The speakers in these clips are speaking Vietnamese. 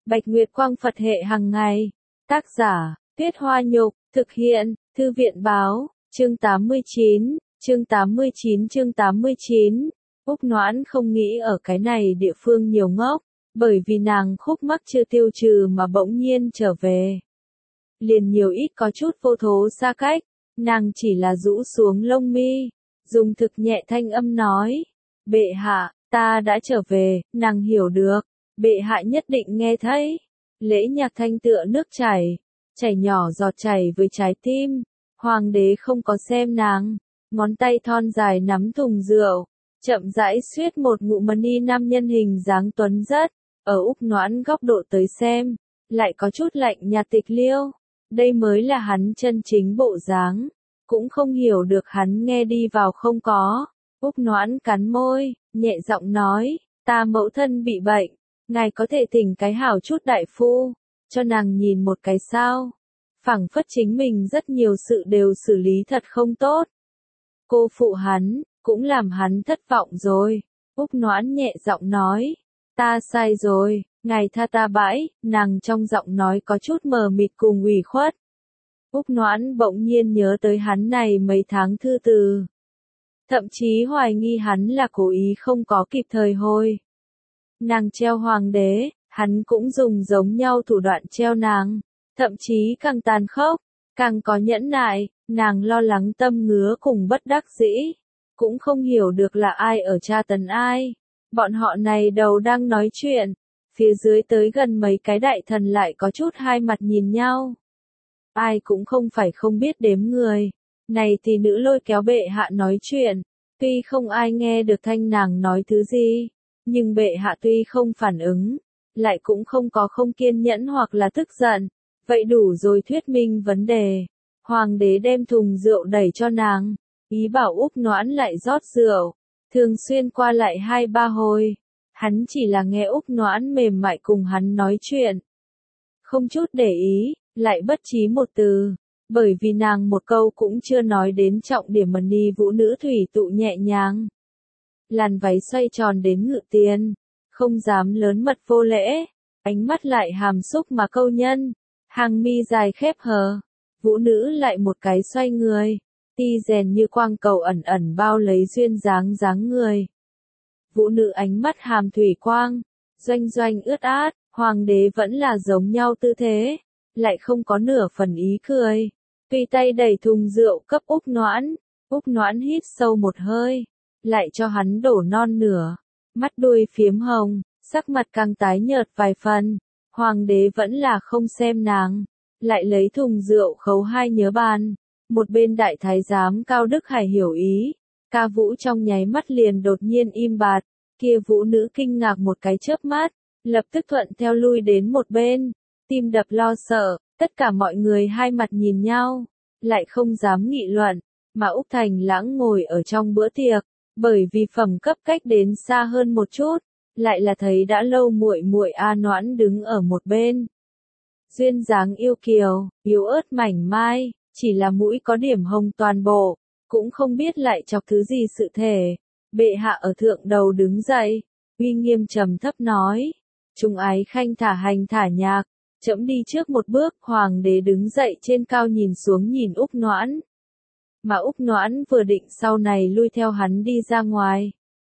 Bạch Nguyệt Quang Phật hệ hàng ngày. Tác giả, Tuyết Hoa Nhục, thực hiện, Thư viện Báo, chương 89, chương 89. Úc Noãn không nghĩ ở cái này địa phương nhiều ngốc, bởi vì nàng khúc mắc chưa tiêu trừ mà bỗng nhiên trở về. Liền nhiều ít có chút vô thố xa cách, nàng chỉ là rũ xuống lông mi, dùng thực nhẹ thanh âm nói, bệ hạ, ta đã trở về, nàng hiểu được, bệ hạ nhất định nghe thấy. Lễ nhạc thanh tựa nước chảy, chảy nhỏ giọt chảy với trái tim, hoàng đế không có xem nàng, ngón tay thon dài nắm thùng rượu, chậm rãi suýt một ngụm mani nam nhân hình dáng tuấn rất, ở Úc Noãn góc độ tới xem, lại có chút lạnh nhạt tịch liêu, đây mới là hắn chân chính bộ dáng, cũng không hiểu được hắn nghe đi vào không có. Úc Noãn cắn môi, nhẹ giọng nói, ta mẫu thân bị bệnh, ngài có thể thỉnh cái hảo chút đại phu, cho nàng nhìn một cái sao. Phảng phất chính mình rất nhiều sự đều xử lý thật không tốt. Cô phụ hắn, cũng làm hắn thất vọng rồi. Úc Noãn nhẹ giọng nói, ta sai rồi, ngài tha ta bãi, nàng trong giọng nói có chút mờ mịt cùng ủy khuất. Úc Noãn bỗng nhiên nhớ tới hắn này mấy tháng thư từ. Thậm chí hoài nghi hắn là cố ý không có kịp thời hồi. Nàng treo hoàng đế, hắn cũng dùng giống nhau thủ đoạn treo nàng, thậm chí càng tàn khốc, càng có nhẫn nại, nàng lo lắng tâm ngứa cùng bất đắc dĩ, cũng không hiểu được là ai ở tra tấn ai. Bọn họ này đầu đang nói chuyện, phía dưới tới gần mấy cái đại thần lại có chút hai mặt nhìn nhau. Ai cũng không phải không biết đếm người, này thì nữ lôi kéo bệ hạ nói chuyện, tuy không ai nghe được thanh nàng nói thứ gì, nhưng bệ hạ tuy không phản ứng, lại cũng không có không kiên nhẫn hoặc là tức giận, vậy đủ rồi thuyết minh vấn đề. Hoàng đế đem thùng rượu đẩy cho nàng, ý bảo Úc Noãn lại rót rượu, thường xuyên qua lại 2-3 hồi, hắn chỉ là nghe Úc Noãn mềm mại cùng hắn nói chuyện. Không chút để ý, lại bất trí một từ, bởi vì nàng một câu cũng chưa nói đến trọng điểm mani vũ nữ thủy tụ nhẹ nhàng. Làn váy xoay tròn đến ngự tiền, không dám lớn mật vô lễ, ánh mắt lại hàm xúc mà câu nhân, hàng mi dài khép hờ, vũ nữ lại một cái xoay người, ti rèn như quang cầu ẩn ẩn bao lấy duyên dáng người. Vũ nữ ánh mắt hàm thủy quang, doanh doanh ướt át, hoàng đế vẫn là giống nhau tư thế, lại không có nửa phần ý cười. Tùy tay đẩy thùng rượu cấp Úc Noãn hít sâu một hơi, lại cho hắn đổ non nửa, mắt đuôi phiếm hồng, sắc mặt càng tái nhợt vài phần, hoàng đế vẫn là không xem nàng, lại lấy thùng rượu khấu hai nhớ bàn, một bên đại thái giám Cao Đức Hải hiểu ý, ca vũ trong nháy mắt liền đột nhiên im bặt, kia vũ nữ kinh ngạc một cái chớp mắt, lập tức thuận theo lui đến một bên, tim đập lo sợ, tất cả mọi người hai mặt nhìn nhau, lại không dám nghị luận, mà Úc Thành Lãng ngồi ở trong bữa tiệc, bởi vì phẩm cấp cách đến xa hơn một chút, lại là thấy đã lâu muội muội A Noãn đứng ở một bên. Duyên dáng yêu kiều, yếu ớt mảnh mai, chỉ là mũi có điểm hồng toàn bộ, cũng không biết lại chọc thứ gì sự thể. Bệ hạ ở thượng đầu đứng dậy, uy nghiêm trầm thấp nói, chúng ái khanh thả hành thả nhạc, trẫm đi trước một bước. Hoàng đế đứng dậy trên cao nhìn xuống nhìn Úc Noãn. Mà Úc Noãn vừa định sau này lui theo hắn đi ra ngoài.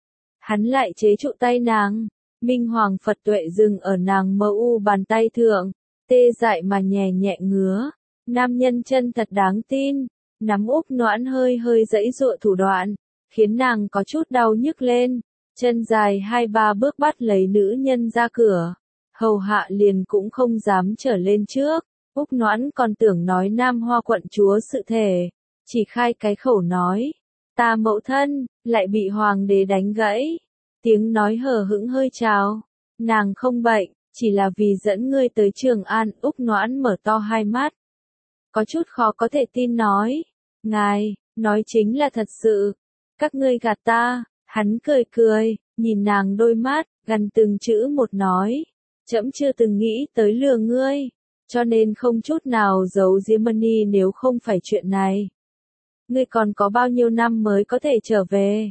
Hắn lại chế trụ tay nàng, minh hoàng Phật tuệ dừng ở nàng mơ u bàn tay thượng, tê dại mà nhẹ nhẹ ngứa. Nam nhân chân thật đáng tin, nắm Úc Noãn hơi hơi giãy giụa thủ đoạn, khiến nàng có chút đau nhức lên, chân dài 2-3 bước bắt lấy nữ nhân ra cửa, hầu hạ liền cũng không dám trở lên trước. Úc Noãn còn tưởng nói Nam Hoa quận chúa sự thể, chỉ khai cái khẩu nói, ta mẫu thân, lại bị hoàng đế đánh gãy, tiếng nói hờ hững hơi trào, nàng không bệnh, chỉ là vì dẫn ngươi tới Trường An. Úc Noãn mở to hai mắt, có chút khó có thể tin nói, ngài, nói chính là thật sự, các ngươi gạt ta. Hắn cười cười, nhìn nàng đôi mắt, gần từng chữ một nói, trẫm chưa từng nghĩ tới lừa ngươi, cho nên không chút nào giấu giếm mani. Nếu không phải chuyện này, ngươi còn có bao nhiêu năm mới có thể trở về?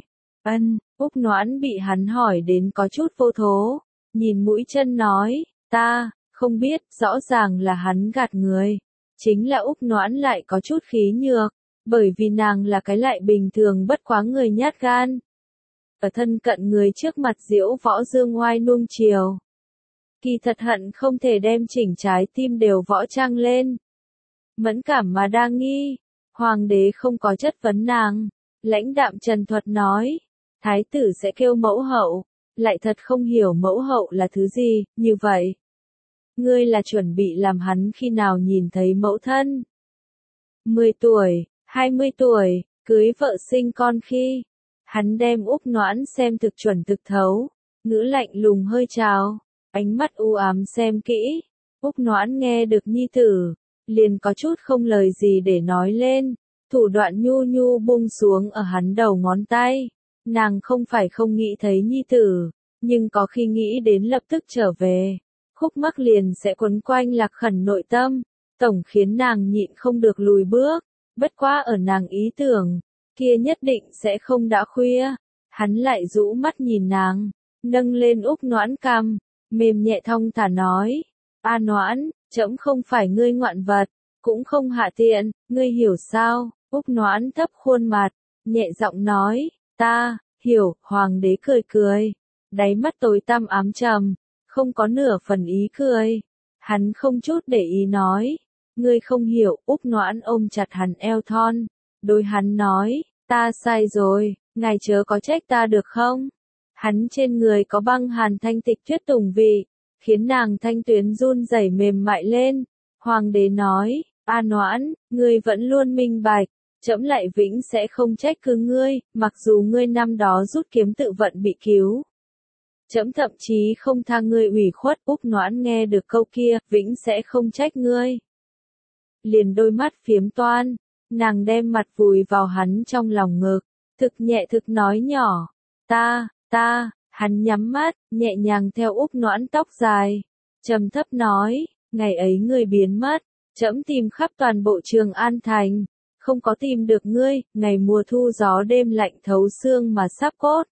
Úc Noãn bị hắn hỏi đến có chút vô thố, nhìn mũi chân nói, ta Không biết, rõ ràng là hắn gạt người. Chính là Úc Noãn lại có chút khí nhược, bởi vì nàng là cái lại bình thường bất quá người nhát gan. Ở thân cận người trước mặt diễu võ dương oai nuông chiều. Kỳ thật hận không thể đem chỉnh trái tim đều võ trang lên. Mẫn cảm mà đa nghi, hoàng đế không có chất vấn nàng, lãnh đạm trần thuật nói, thái tử sẽ kêu mẫu hậu, lại thật không hiểu mẫu hậu là thứ gì, như vậy. Ngươi là chuẩn bị làm hắn khi nào nhìn thấy mẫu thân? 10 tuổi, 20 tuổi, cưới vợ sinh con khi. Hắn đem Úc Noãn xem thực chuẩn thực thấu, ngữ lạnh lùng hơi trào, ánh mắt u ám xem kỹ. Úc Noãn nghe được nhi tử, liền có chút không lời gì để nói lên, thủ đoạn nhu nhu buông xuống ở hắn đầu ngón tay. Nàng không phải không nghĩ thấy nhi tử, nhưng có khi nghĩ đến lập tức trở về, khúc mắc liền sẽ quấn quanh lạc khẩn nội tâm, tổng khiến nàng nhịn không được lùi bước. Bất quá ở nàng ý tưởng, kia nhất định sẽ không đã khuya. Hắn lại rũ mắt nhìn nàng, nâng lên Úc Noãn cằm, mềm nhẹ thong thả nói, A Noãn, trẫm không phải ngươi ngoạn vật, cũng không hạ tiện, ngươi hiểu sao? Úc Noãn thấp khuôn mặt, nhẹ giọng nói, ta, hiểu. Hoàng đế cười cười, đáy mắt tối tăm ám trầm, không có nửa phần ý cười. Hắn không chút để ý nói, ngươi không hiểu. Úc Noãn ôm chặt hắn eo thon, đối hắn nói, ta sai rồi, ngài chớ có trách ta được không? Hắn trên người có băng hàn thanh tịch tuyết tùng vị, khiến nàng thanh tuyến run rẩy mềm mại lên. Hoàng đế nói, A Noãn, ngươi vẫn luôn minh bạch, trẫm lại vĩnh sẽ không trách cứ ngươi, mặc dù ngươi năm đó rút kiếm tự vận bị cứu. Trẫm thậm chí không tha ngươi ủy khuất. Úc Noãn nghe được câu kia, vĩnh sẽ không trách ngươi. Liền đôi mắt phiếm toan, nàng đem mặt vùi vào hắn trong lòng ngực, thực nhẹ thực nói nhỏ, ta, hắn nhắm mắt, nhẹ nhàng theo Úc Noãn tóc dài, trầm thấp nói, ngày ấy ngươi biến mất, trẫm tìm khắp toàn bộ Trường An thành, không có tìm được ngươi. Ngày mùa thu gió đêm lạnh thấu xương mà sắp cốt.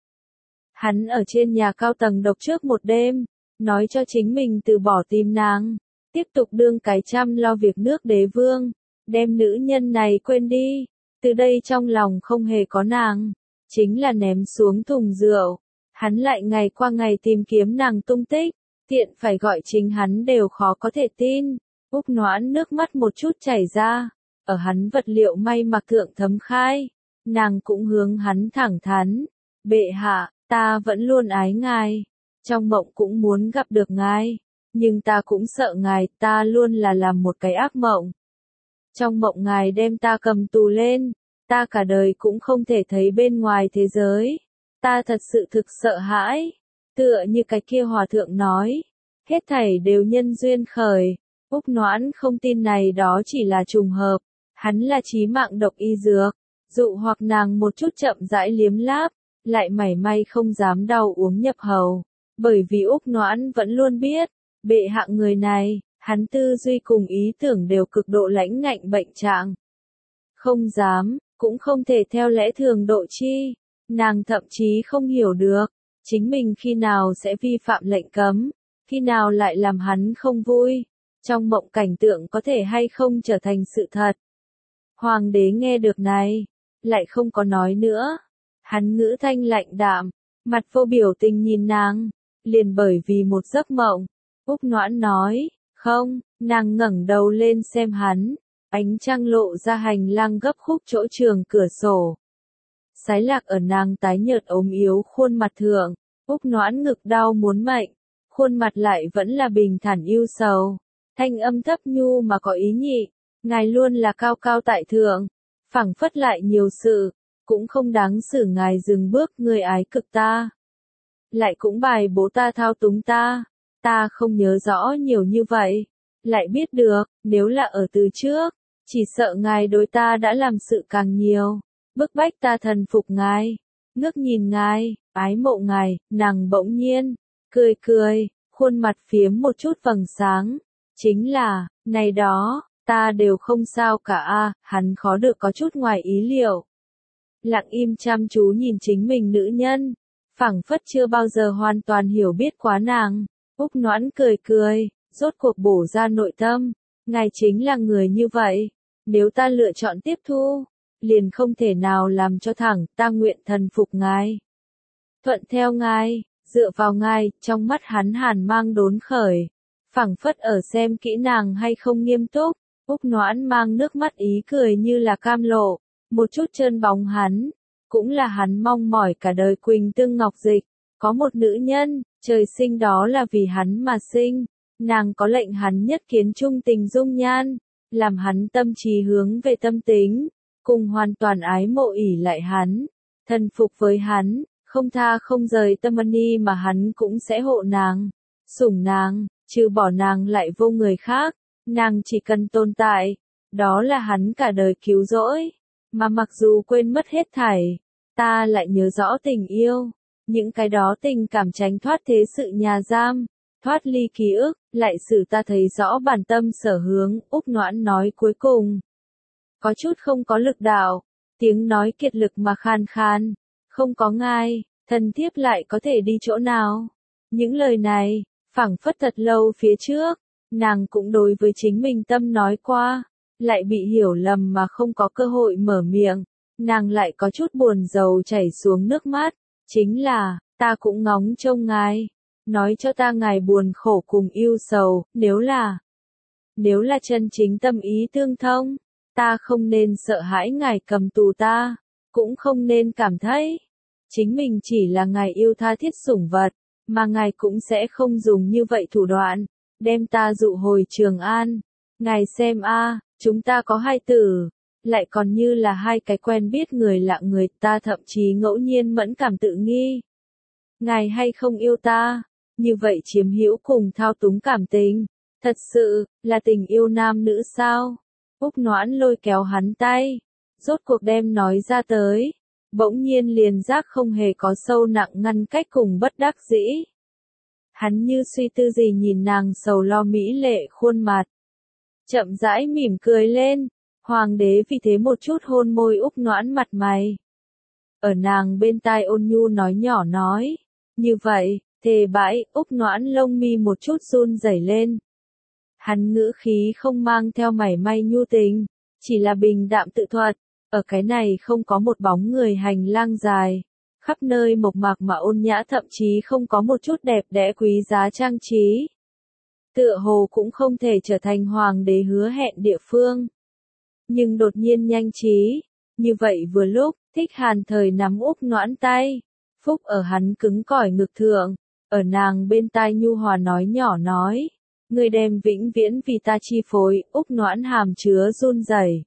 Hắn ở trên nhà cao tầng độc trước một đêm, nói cho chính mình từ bỏ tìm nàng, tiếp tục đương cái chăm lo việc nước đế vương, đem nữ nhân này quên đi, từ đây trong lòng không hề có nàng, chính là ném xuống thùng rượu. Hắn lại ngày qua ngày tìm kiếm nàng tung tích, tiện phải gọi chính hắn đều khó có thể tin. Úc Noãn nước mắt một chút chảy ra, ở hắn vật liệu may mặc thượng thấm khai, nàng cũng hướng hắn thẳng thắn, bệ hạ, ta vẫn luôn ái ngài, trong mộng cũng muốn gặp được ngài, nhưng ta cũng sợ ngài, ta luôn là làm một cái ác mộng. Trong mộng ngài đem ta cầm tù lên, ta cả đời cũng không thể thấy bên ngoài thế giới, ta thật sự thực sợ hãi, tựa như cái kia hòa thượng nói, hết thảy đều nhân duyên khởi. Úc Noãn không tin này đó chỉ là trùng hợp, hắn là chí mạng độc y dược, dụ hoặc nàng một chút chậm rãi liếm láp, lại mảy may không dám đau uống nhập hầu, bởi vì Úc Noãn vẫn luôn biết, bệ hạ người này, hắn tư duy cùng ý tưởng đều cực độ lãnh ngạnh bệnh trạng. Không dám, cũng không thể theo lẽ thường độ chi, nàng thậm chí không hiểu được, chính mình khi nào sẽ vi phạm lệnh cấm, khi nào lại làm hắn không vui, trong mộng cảnh tượng có thể hay không trở thành sự thật. Hoàng đế nghe được này, lại không có nói nữa. Hắn ngữ thanh lạnh đạm, mặt vô biểu tình nhìn nàng, liền bởi vì một giấc mộng. Úc Noãn nói, không, nàng ngẩng đầu lên xem hắn, ánh trăng lộ ra hành lang gấp khúc chỗ trường cửa sổ. Sái lạc ở nàng tái nhợt ốm yếu khuôn mặt thượng, Úc Noãn ngực đau muốn mệnh, khuôn mặt lại vẫn là bình thản ưu sầu, thanh âm thấp nhu mà có ý nhị, ngài luôn là cao cao tại thượng, phảng phất lại nhiều sự, cũng không đáng xử ngài dừng bước. Người ái cực ta, lại cũng bài bố ta thao túng ta không nhớ rõ nhiều như vậy, lại biết được, nếu là ở từ trước, chỉ sợ ngài đối ta đã làm sự càng nhiều, bức bách ta thần phục ngài, ngước nhìn ngài, ái mộ ngài. Nàng bỗng nhiên, cười, khuôn mặt phiếm một chút vầng sáng, chính là, này đó, ta đều không sao cả a. Hắn khó được có chút ngoài ý liệu. Lặng im chăm chú nhìn chính mình nữ nhân, phảng phất chưa bao giờ hoàn toàn hiểu biết quá nàng. Úc Noãn cười, rốt cuộc bổ ra nội tâm, ngài chính là người như vậy, nếu ta lựa chọn tiếp thu, liền không thể nào làm cho thẳng, ta nguyện thần phục ngài. Thuận theo ngài, dựa vào ngài, trong mắt hắn hàn mang đốn khởi, phảng phất ở xem kỹ nàng hay không nghiêm túc, Úc Noãn mang nước mắt ý cười như là cam lộ, một chút trơn bóng hắn, cũng là hắn mong mỏi cả đời Quỳnh Tương Ngọc Dịch, có một nữ nhân, trời sinh đó là vì hắn mà sinh, nàng có lệnh hắn nhất kiến trung tình dung nhan, làm hắn tâm trí hướng về tâm tính, cùng hoàn toàn ái mộ ỷ lại hắn, thần phục với hắn, không tha không rời tâm ni mà hắn cũng sẽ hộ nàng, sủng nàng, trừ bỏ nàng lại vô người khác, nàng chỉ cần tồn tại, đó là hắn cả đời cứu rỗi, mà mặc dù quên mất hết thảy, ta lại nhớ rõ tình yêu, những cái đó tình cảm tránh thoát thế sự nhà giam, thoát ly ký ức, lại xử ta thấy rõ bản tâm sở hướng, Úc Noãn nói cuối cùng. Có chút không có lực đạo, tiếng nói kiệt lực mà khan khan, không có ngài, thần thiếp lại có thể đi chỗ nào. Những lời này, phảng phất thật lâu phía trước, nàng cũng đối với chính mình tâm nói qua, lại bị hiểu lầm mà không có cơ hội mở miệng, nàng lại có chút buồn rầu chảy xuống nước mắt, chính là, ta cũng ngóng trông ngài, nói cho ta ngài buồn khổ cùng yêu sầu, nếu là chân chính tâm ý tương thông, ta không nên sợ hãi ngài cầm tù ta, cũng không nên cảm thấy, chính mình chỉ là ngài yêu tha thiết sủng vật, mà ngài cũng sẽ không dùng như vậy thủ đoạn, đem ta dụ hồi Trường An. Ngài xem a, chúng ta có hai tử, lại còn như là hai cái quen biết người lạ người, ta thậm chí ngẫu nhiên mẫn cảm tự nghi. Ngài hay không yêu ta, như vậy chiếm hữu cùng thao túng cảm tình, thật sự, là tình yêu nam nữ sao? Úc Noãn lôi kéo hắn tay, rốt cuộc đem nói ra tới, bỗng nhiên liền giác không hề có sâu nặng ngăn cách cùng bất đắc dĩ. Hắn như suy tư gì nhìn nàng sầu lo mỹ lệ khuôn mặt. Chậm rãi mỉm cười lên, hoàng đế vì thế một chút hôn môi Úc Noãn mặt mày. Ở nàng bên tai ôn nhu nói nhỏ nói, như vậy, thề bãi, Úc Noãn lông mi một chút run rẩy lên. Hắn ngữ khí không mang theo mảy may nhu tình, chỉ là bình đạm tự thuật, ở cái này không có một bóng người hành lang dài, khắp nơi mộc mạc mà ôn nhã thậm chí không có một chút đẹp đẽ quý giá trang trí. Tựa hồ cũng không thể trở thành hoàng đế hứa hẹn địa phương. Nhưng đột nhiên nhanh trí, như vậy vừa lúc, Thích Hàn thời nắm Úc Noãn tay, phúc ở hắn cứng cỏi ngực thượng, ở nàng bên tai nhu hòa nói nhỏ nói, người đem vĩnh viễn vì ta chi phối, Úc Noãn hàm chứa run rẩy.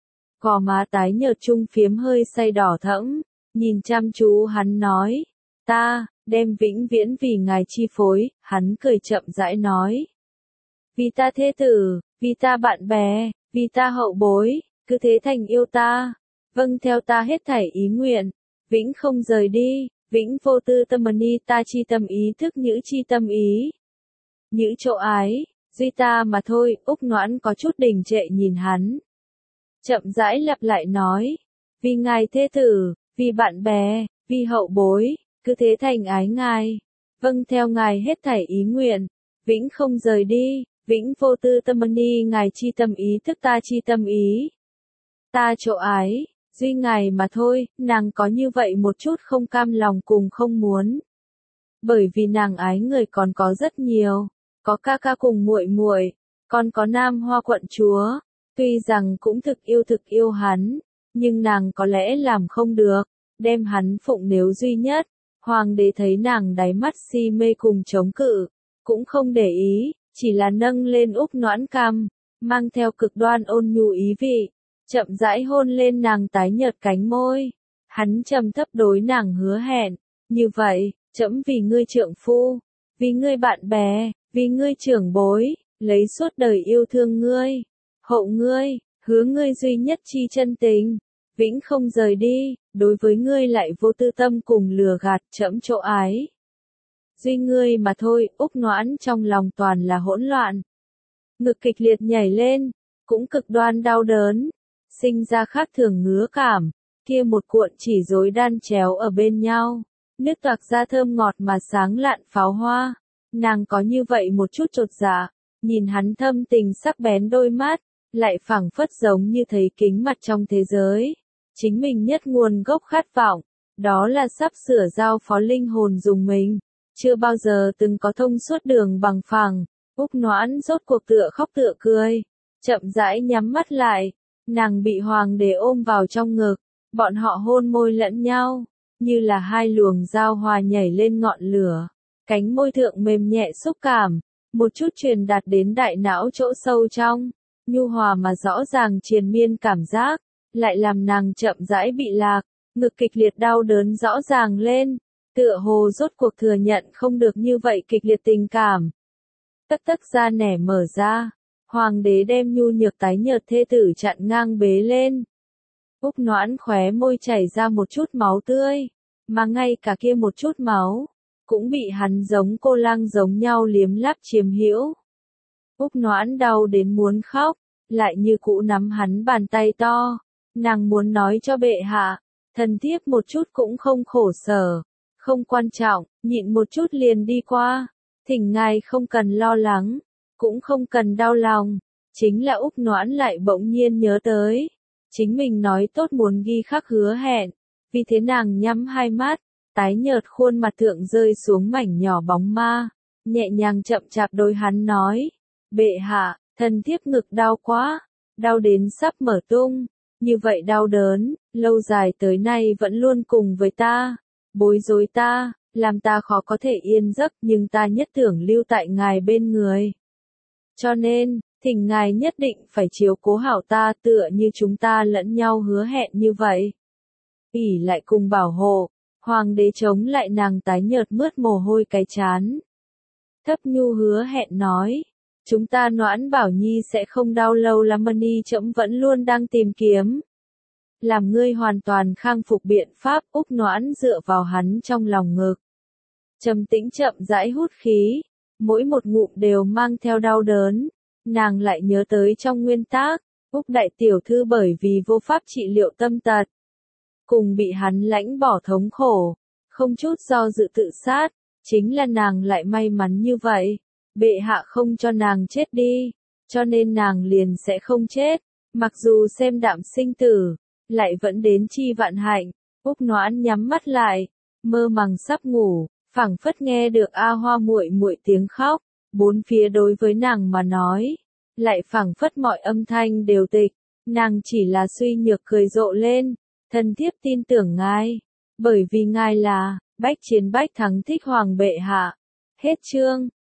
Gò má tái nhợt trung phiếm hơi say đỏ thẫm, nhìn chăm chú hắn nói, ta, đem vĩnh viễn vì ngài chi phối, hắn cười chậm rãi nói. Vì ta thế tử, vì ta bạn bè, vì ta hậu bối, cứ thế thành yêu ta, vâng theo ta hết thảy ý nguyện, vĩnh không rời đi, vĩnh vô tư tâm ni ta chi tâm ý thức nhữ chi tâm ý. Nhữ chỗ ái, duy ta mà thôi, Úc Noãn có chút đình trệ nhìn hắn. Chậm rãi lặp lại nói, vì ngài thế tử, vì bạn bè, vì hậu bối, cứ thế thành ái ngài, vâng theo ngài hết thảy ý nguyện, vĩnh không rời đi, vĩnh vô tư tâm ni ngài chi tâm ý thức ta chi tâm ý. Ta chỗ ái, duy ngài mà thôi, nàng có như vậy một chút không cam lòng cùng không muốn. Bởi vì nàng ái người còn có rất nhiều, có ca ca cùng muội muội, còn có Nam Hoa quận chúa, tuy rằng cũng thực yêu hắn, nhưng nàng có lẽ làm không được, đem hắn phụng nếu duy nhất. Hoàng đế thấy nàng đáy mắt si mê cùng chống cự, cũng không để ý, chỉ là nâng lên Úc Noãn cằm, mang theo cực đoan ôn nhu ý vị, chậm rãi hôn lên nàng tái nhợt cánh môi. Hắn trầm thấp đối nàng hứa hẹn, như vậy, trẫm vì ngươi trượng phu, vì ngươi bạn bè, vì ngươi trưởng bối, lấy suốt đời yêu thương ngươi, hậu ngươi, hứa ngươi duy nhất chi chân tình, vĩnh không rời đi, đối với ngươi lại vô tư tâm cùng lừa gạt, trẫm chỗ ái. Duy ngươi mà thôi, Úc Noãn trong lòng toàn là hỗn loạn. Ngực kịch liệt nhảy lên, cũng cực đoan đau đớn, sinh ra khác thường ngứa cảm, kia một cuộn chỉ rối đan chéo ở bên nhau, nước toạc ra thơm ngọt mà sáng lạn pháo hoa. Nàng có như vậy một chút chột dạ, nhìn hắn thâm tình sắc bén đôi mắt, lại phảng phất giống như thấy kính mặt trong thế giới. Chính mình nhất nguồn gốc khát vọng, đó là sắp sửa giao phó linh hồn dùng mình. Chưa bao giờ từng có thông suốt đường bằng phẳng, Úc Noãn rốt cuộc tựa khóc tựa cười, chậm rãi nhắm mắt lại, nàng bị hoàng đế ôm vào trong ngực, bọn họ hôn môi lẫn nhau, như là hai luồng dao hòa nhảy lên ngọn lửa, cánh môi thượng mềm nhẹ xúc cảm, một chút truyền đạt đến đại não chỗ sâu trong, nhu hòa mà rõ ràng triền miên cảm giác, lại làm nàng chậm rãi bị lạc, ngực kịch liệt đau đớn rõ ràng lên, tựa hồ rốt cuộc thừa nhận không được như vậy kịch liệt tình cảm. Tất tất ra nẻ mở ra, hoàng đế đem nhu nhược tái nhợt thê tử chặn ngang bế lên. Úc Noãn khóe môi chảy ra một chút máu tươi, mà ngay cả kia một chút máu, cũng bị hắn giống cô lang giống nhau liếm láp chiếm hữu. Úc Noãn đau đến muốn khóc, lại như cũ nắm hắn bàn tay to, nàng muốn nói cho bệ hạ, thần thiếp một chút cũng không khổ sở, không quan trọng, nhịn một chút liền đi qua, thỉnh ngài không cần lo lắng, cũng không cần đau lòng. Chính là Úc Noãn lại bỗng nhiên nhớ tới, chính mình nói tốt muốn ghi khắc hứa hẹn, vì thế nàng nhắm hai mắt, tái nhợt khuôn mặt thượng rơi xuống mảnh nhỏ bóng ma, nhẹ nhàng chậm chạp đối hắn nói, bệ hạ, thần thiếp ngực đau quá, đau đến sắp mở tung, như vậy đau đớn, lâu dài tới nay vẫn luôn cùng với ta, bối rối ta, làm ta khó có thể yên giấc, nhưng ta nhất tưởng lưu tại ngài bên người. Cho nên, thỉnh ngài nhất định phải chiếu cố hảo ta tựa như chúng ta lẫn nhau hứa hẹn như vậy. ỷ lại cùng bảo hộ, hoàng đế chống lại nàng tái nhợt mướt mồ hôi cái chán. Thấp nhu hứa hẹn nói, chúng ta Noãn Bảo Nhi sẽ không đau lâu lắm, Mani trẫm vẫn luôn đang tìm kiếm. Làm ngươi hoàn toàn khang phục biện pháp. Úc Noãn dựa vào hắn trong lòng ngực, trầm tĩnh chậm rãi hút khí, mỗi một ngụm đều mang theo đau đớn. Nàng lại nhớ tới trong nguyên tác, Úc đại tiểu thư bởi vì vô pháp trị liệu tâm tật, cùng bị hắn lãnh bỏ thống khổ, không chút do dự tự sát, chính là nàng lại may mắn như vậy, bệ hạ không cho nàng chết đi, cho nên nàng liền sẽ không chết, mặc dù xem đạm sinh tử, lại vẫn đến chi vạn hạnh. Úc Noãn nhắm mắt lại, mơ màng sắp ngủ, phảng phất nghe được A Hoa muội muội tiếng khóc, bốn phía đối với nàng mà nói, lại phảng phất mọi âm thanh đều tịch, nàng chỉ là suy nhược cười rộ lên, thần thiếp tin tưởng ngài, bởi vì ngài là bách chiến bách thắng thích hoàng bệ hạ. Hết chương.